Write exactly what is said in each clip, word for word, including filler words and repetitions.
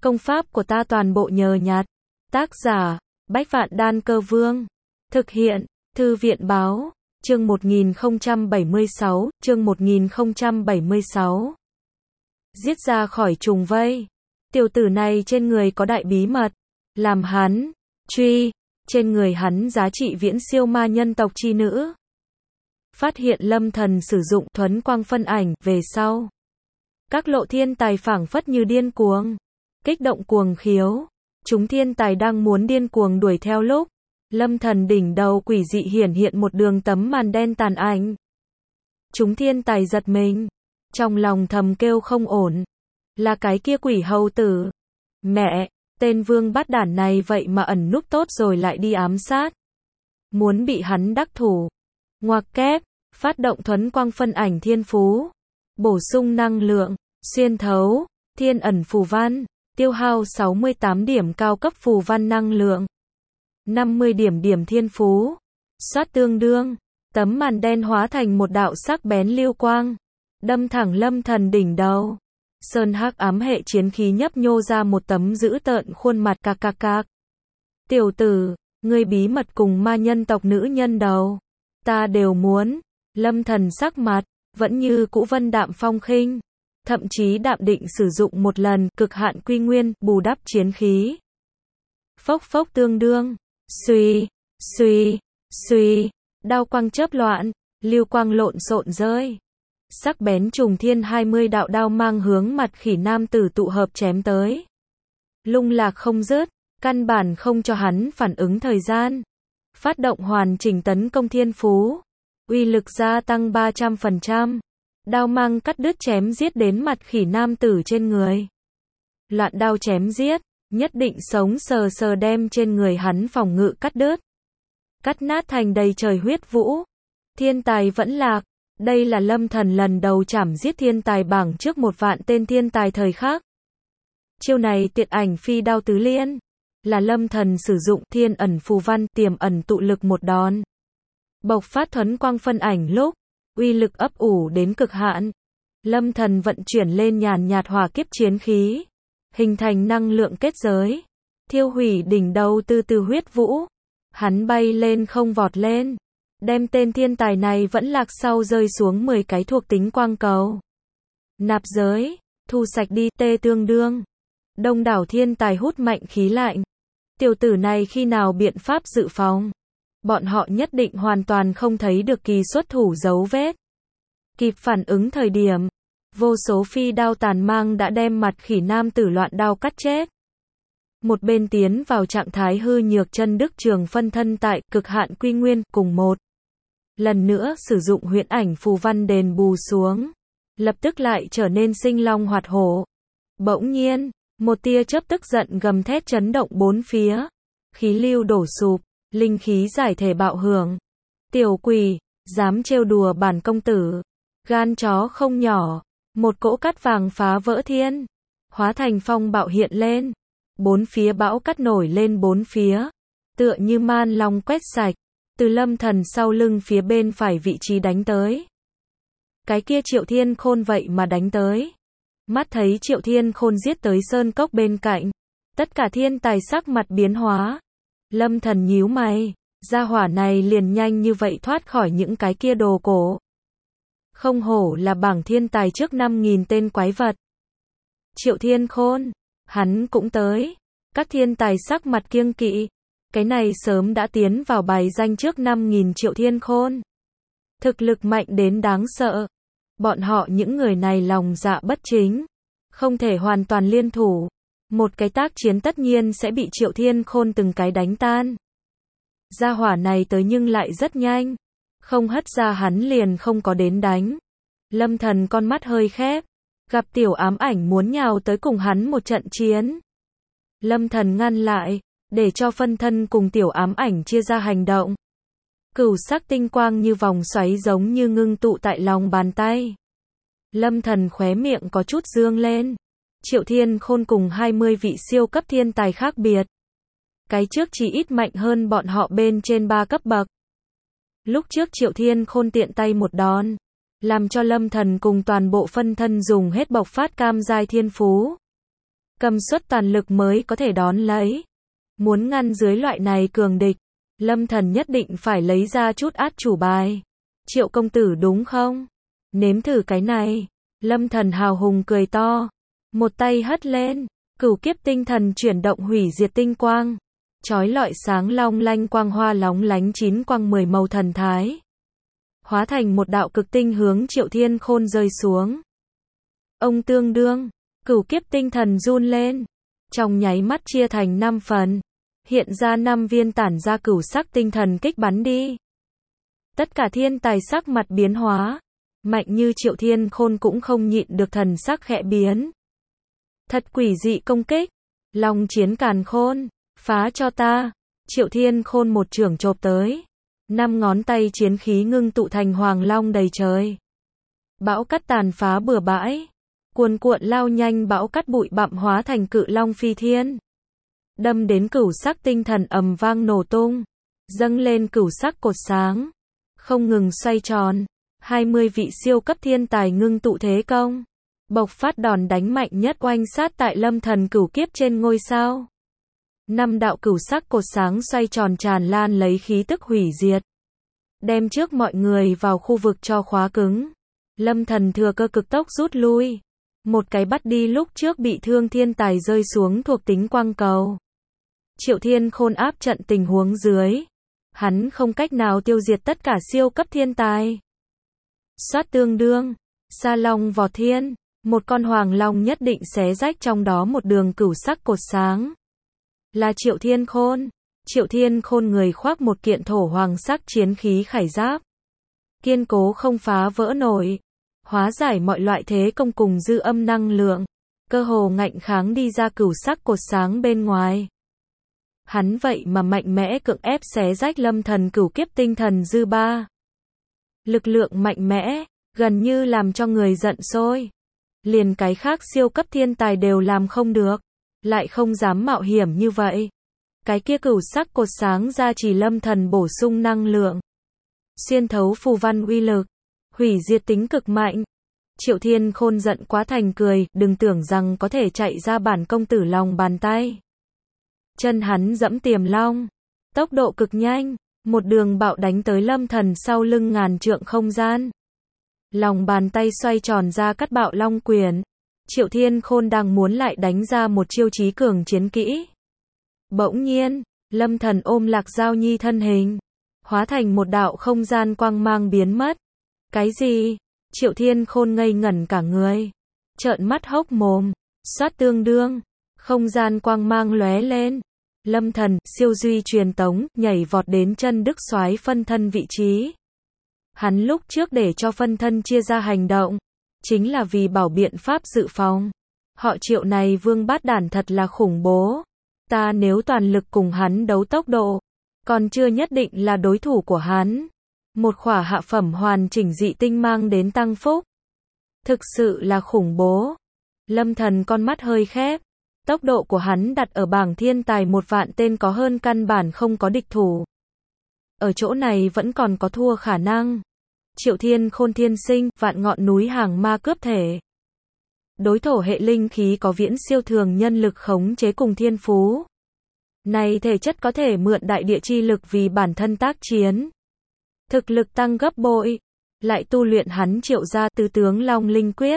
Công pháp của ta toàn bộ nhờ nhặt. Tác giả, Bách Vạn Đan Cơ Vương. Thực hiện, Thư viện Báo. Chương một nghìn không trăm bảy mươi sáu, chương một nghìn không trăm bảy mươi sáu. Giết ra khỏi trùng vây. Tiểu tử này trên người có đại bí mật. Làm hắn, truy, trên người hắn giá trị viễn siêu ma nhân tộc chi nữ. Phát hiện Lâm Thần sử dụng thuấn quang phân ảnh, về sau. Các lộ thiên tài phảng phất như điên cuồng. Kích động cuồng khiếu. Chúng thiên tài đang muốn điên cuồng đuổi theo lúc. Lâm Thần đỉnh đầu quỷ dị hiển hiện một đường tấm màn đen tàn ảnh. Chúng thiên tài giật mình. Trong lòng thầm kêu không ổn. Là cái kia quỷ hầu tử. Mẹ, tên vương bát đản này vậy mà ẩn núp tốt rồi lại đi ám sát. Muốn bị hắn đắc thủ. Ngoặc kép, phát động thuấn quang phân ảnh thiên phú. Bổ sung năng lượng, xuyên thấu, thiên ẩn phù văn. Tiêu hao sáu mươi tám điểm cao cấp phù văn năng lượng. năm mươi điểm điểm thiên phú. Soát tương đương. Tấm màn đen hóa thành một đạo sắc bén lưu quang. Đâm thẳng Lâm Thần đỉnh đầu. Sơn hắc ám hệ chiến khí nhấp nhô ra một tấm dữ tợn khuôn mặt cạc cạc cạc. Tiểu tử, ngươi bí mật cùng ma nhân tộc nữ nhân đầu. Ta đều muốn. Lâm Thần sắc mặt, vẫn như cũ vân đạm phong khinh. Thậm chí đạm định sử dụng một lần cực hạn quy nguyên, bù đắp chiến khí. Phốc phốc tương đương. Xuy, xuy, xuy. Đao quang chớp loạn, lưu quang lộn xộn rơi. Sắc bén trùng thiên hai mươi đạo đao mang hướng mặt khỉ nam tử tụ hợp chém tới. Lung lạc không dứt, căn bản không cho hắn phản ứng thời gian. Phát động hoàn chỉnh tấn công thiên phú. Uy lực gia tăng ba trăm phần trăm. Đao mang cắt đứt chém giết đến mặt khỉ nam tử trên người. Loạn đao chém giết, nhất định sống sờ sờ đem trên người hắn phòng ngự cắt đứt. Cắt nát thành đầy trời huyết vũ. Thiên tài vẫn lạc. Đây là Lâm Thần lần đầu chảm giết thiên tài bảng trước một vạn tên thiên tài thời khắc. Chiêu này tiện ảnh phi đao tứ liên. Là Lâm Thần sử dụng thiên ẩn phù văn tiềm ẩn tụ lực một đòn. Bộc phát thuấn quang phân ảnh lúc. Uy lực ấp ủ đến cực hạn. Lâm Thần vận chuyển lên nhàn nhạt hỏa kiếp chiến khí. Hình thành năng lượng kết giới. Thiêu hủy đỉnh đầu từ từ huyết vũ. Hắn bay lên không vọt lên. Đem tên thiên tài này vẫn lạc sau rơi xuống mười cái thuộc tính quang cầu. Nạp giới. Thu sạch đi tê tương đương. Đông đảo thiên tài hút mạnh khí lạnh. Tiểu tử này khi nào biện pháp dự phòng. Bọn họ nhất định hoàn toàn không thấy được kỳ xuất thủ dấu vết. Kịp phản ứng thời điểm. Vô số phi đao tàn mang đã đem mặt khỉ nam tử loạn đao cắt chết. Một bên tiến vào trạng thái hư nhược chân đức trường phân thân tại cực hạn quy nguyên cùng một. Lần nữa sử dụng huyễn ảnh phù văn đền bù xuống. Lập tức lại trở nên sinh long hoạt hổ. Bỗng nhiên, một tia chớp tức giận gầm thét chấn động bốn phía. Khí lưu đổ sụp. Linh khí giải thể bạo hưởng. Tiểu quỷ, dám trêu đùa bản công tử. Gan chó không nhỏ. Một cỗ cát vàng phá vỡ thiên. Hóa thành phong bạo hiện lên. Bốn phía bão cát nổi lên bốn phía. Tựa như man long quét sạch. Từ Lâm Thần sau lưng phía bên phải vị trí đánh tới. Cái kia Triệu Thiên Khôn vậy mà đánh tới. Mắt thấy Triệu Thiên Khôn giết tới sơn cốc bên cạnh. Tất cả thiên tài sắc mặt biến hóa. Lâm Thần nhíu mày, gia hỏa này liền nhanh như vậy thoát khỏi những cái kia đồ cổ. Không hổ là bảng thiên tài trước năm nghìn tên quái vật. Triệu Thiên Khôn, hắn cũng tới. Các thiên tài sắc mặt kiêng kỵ. Cái này sớm đã tiến vào bài danh trước năm nghìn Triệu Thiên Khôn. Thực lực mạnh đến đáng sợ. Bọn họ những người này lòng dạ bất chính. Không thể hoàn toàn liên thủ. Một cái tác chiến tất nhiên sẽ bị Triệu Thiên Khôn từng cái đánh tan. Gia hỏa này tới nhưng lại rất nhanh. Không hất ra hắn liền không có đến đánh. Lâm Thần con mắt hơi khép. Gặp tiểu ám ảnh muốn nhào tới cùng hắn một trận chiến. Lâm Thần ngăn lại. Để cho phân thân cùng tiểu ám ảnh chia ra hành động. Cửu sắc tinh quang như vòng xoáy giống như ngưng tụ tại lòng bàn tay. Lâm Thần khóe miệng có chút dương lên. Triệu Thiên Khôn cùng hai mươi vị siêu cấp thiên tài khác biệt. Cái trước chỉ ít mạnh hơn bọn họ bên trên ba cấp bậc. Lúc trước Triệu Thiên Khôn tiện tay một đòn. Làm cho Lâm Thần cùng toàn bộ phân thân dùng hết bộc phát cam giai thiên phú. cầm suất toàn lực mới có thể đón lấy. Muốn ngăn dưới loại này cường địch, Lâm Thần nhất định phải lấy ra chút át chủ bài. Triệu công tử đúng không? Nếm thử cái này. Lâm Thần hào hùng cười to, một tay hất lên, cửu kiếp tinh thần chuyển động hủy diệt tinh quang, chói lọi sáng long lanh quang hoa lóng lánh chín quang mười màu thần thái, hóa thành một đạo cực tinh hướng Triệu Thiên Khôn rơi xuống. Ông tương đương, cửu kiếp tinh thần run lên, trong nháy mắt chia thành năm phần, hiện ra năm viên tản ra cửu sắc tinh thần kích bắn đi. Tất cả thiên tài sắc mặt biến hóa, mạnh như Triệu Thiên Khôn cũng không nhịn được thần sắc khẽ biến. Thật quỷ dị công kích, long chiến càn khôn, phá cho ta. Triệu Thiên Khôn một chưởng chộp tới, năm ngón tay chiến khí ngưng tụ thành hoàng long đầy trời. Bão cát tàn phá bừa bãi, cuồn cuộn lao nhanh, bão cát bụi bặm hóa thành cự long phi thiên, đâm đến cửu sắc tinh thần ầm vang nổ tung, dâng lên cửu sắc cột sáng, không ngừng xoay tròn. hai mươi vị siêu cấp thiên tài ngưng tụ thế công, bộc phát đòn đánh mạnh nhất oanh sát tại Lâm Thần cửu kiếp trên ngôi sao. Năm đạo cửu sắc cột sáng xoay tròn tràn lan lấy khí tức hủy diệt, đem trước mọi người vào khu vực cho khóa cứng. Lâm Thần thừa cơ cực tốc rút lui, một cái bắt đi lúc trước bị thương thiên tài rơi xuống thuộc tính quang cầu. Triệu Thiên Khôn áp trận tình huống dưới, hắn không cách nào tiêu diệt tất cả siêu cấp thiên tài. Xoát tương đương, sa long vọt thiên, một con hoàng long nhất định xé rách trong đó một đường cửu sắc cột sáng. Là Triệu Thiên Khôn. Triệu Thiên Khôn người khoác một kiện thổ hoàng sắc chiến khí khải giáp, kiên cố không phá vỡ nổi, hóa giải mọi loại thế công cùng dư âm năng lượng, cơ hồ ngạnh kháng đi ra cửu sắc cột sáng bên ngoài. Hắn vậy mà mạnh mẽ cưỡng ép xé rách Lâm Thần cửu kiếp tinh thần dư ba. Lực lượng mạnh mẽ, gần như làm cho người giận sôi. Liền cái khác siêu cấp thiên tài đều làm không được, lại không dám mạo hiểm như vậy. Cái kia cửu sắc cột sáng ra chỉ Lâm Thần bổ sung năng lượng, xuyên thấu phù văn uy lực, hủy diệt tính cực mạnh. Triệu Thiên Khôn giận quá thành cười, đừng tưởng rằng có thể chạy ra bản công tử lòng bàn tay. Chân hắn dẫm tiềm long, tốc độ cực nhanh, một đường bạo đánh tới Lâm Thần sau lưng ngàn trượng không gian. Lòng bàn tay xoay tròn ra cắt bạo long quyền. Triệu Thiên Khôn đang muốn lại đánh ra một chiêu chí cường chiến kỹ. Bỗng nhiên, Lâm Thần ôm Lạc Giao Nhi thân hình, hóa thành một đạo không gian quang mang biến mất. Cái gì? Triệu Thiên Khôn ngây ngẩn cả người, trợn mắt hốc mồm. Xoát tương đương, không gian quang mang lóe lên. Lâm Thần siêu duy truyền tống, nhảy vọt đến chân Đức Soái phân thân vị trí. Hắn lúc trước để cho phân thân chia ra hành động, chính là vì bảo biện pháp dự phòng. Họ Triệu này vương bát đản thật là khủng bố. Ta nếu toàn lực cùng hắn đấu tốc độ, còn chưa nhất định là đối thủ của hắn. Một khỏa hạ phẩm hoàn chỉnh dị tinh mang đến tăng phúc. Thực sự là khủng bố. Lâm Thần con mắt hơi khép. Tốc độ của hắn đặt ở bảng thiên tài một vạn tên có hơn căn bản không có địch thủ. Ở chỗ này vẫn còn có thua khả năng. Triệu Thiên Khôn thiên sinh, vạn ngọn núi hàng ma cướp thể. Đối thổ hệ linh khí có viễn siêu thường nhân lực khống chế cùng thiên phú. Này thể chất có thể mượn đại địa chi lực vì bản thân tác chiến. Thực lực tăng gấp bội, lại tu luyện hắn Triệu gia tứ tướng Long Linh Quyết.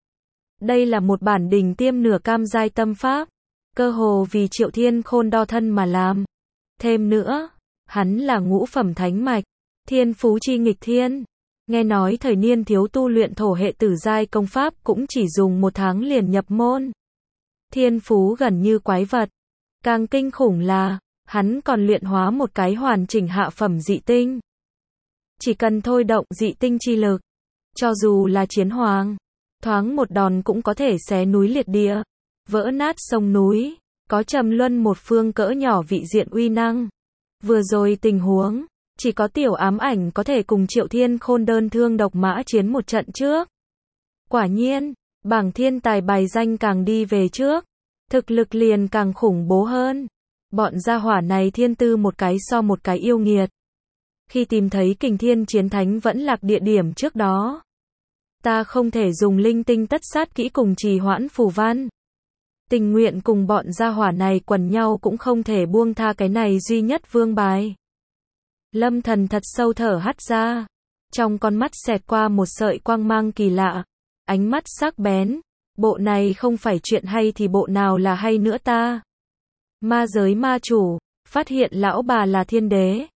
Đây là một bản đỉnh tiêm nửa cam giai tâm pháp, cơ hồ vì Triệu Thiên Khôn đo thân mà làm. Thêm nữa, hắn là ngũ phẩm thánh mạch, thiên phú chi nghịch thiên. Nghe nói thời niên thiếu tu luyện thổ hệ tử giai công pháp cũng chỉ dùng một tháng liền nhập môn. Thiên phú gần như quái vật. Càng kinh khủng là, hắn còn luyện hóa một cái hoàn chỉnh hạ phẩm dị tinh. Chỉ cần thôi động dị tinh chi lực, cho dù là chiến hoàng, thoáng một đòn cũng có thể xé núi liệt địa, vỡ nát sông núi, có trầm luân một phương cỡ nhỏ vị diện uy năng. Vừa rồi tình huống, chỉ có tiểu ám ảnh có thể cùng Triệu Thiên Khôn đơn thương độc mã chiến một trận trước. Quả nhiên, bảng thiên tài bài danh càng đi về trước, thực lực liền càng khủng bố hơn. Bọn gia hỏa này thiên tư một cái so một cái yêu nghiệt. Khi tìm thấy Kình Thiên Chiến Thánh vẫn lạc địa điểm trước đó, ta không thể dùng linh tinh tất sát kỹ cùng trì hoãn phù văn. tình nguyện cùng bọn gia hỏa này quần nhau cũng không thể buông tha cái này duy nhất vương bài. Lâm Thần thật sâu thở hắt ra, trong con mắt xẹt qua một sợi quang mang kỳ lạ, ánh mắt sắc bén, bộ này không phải chuyện hay thì bộ nào là hay nữa ta? Ma giới ma chủ, phát hiện lão bà là thiên đế,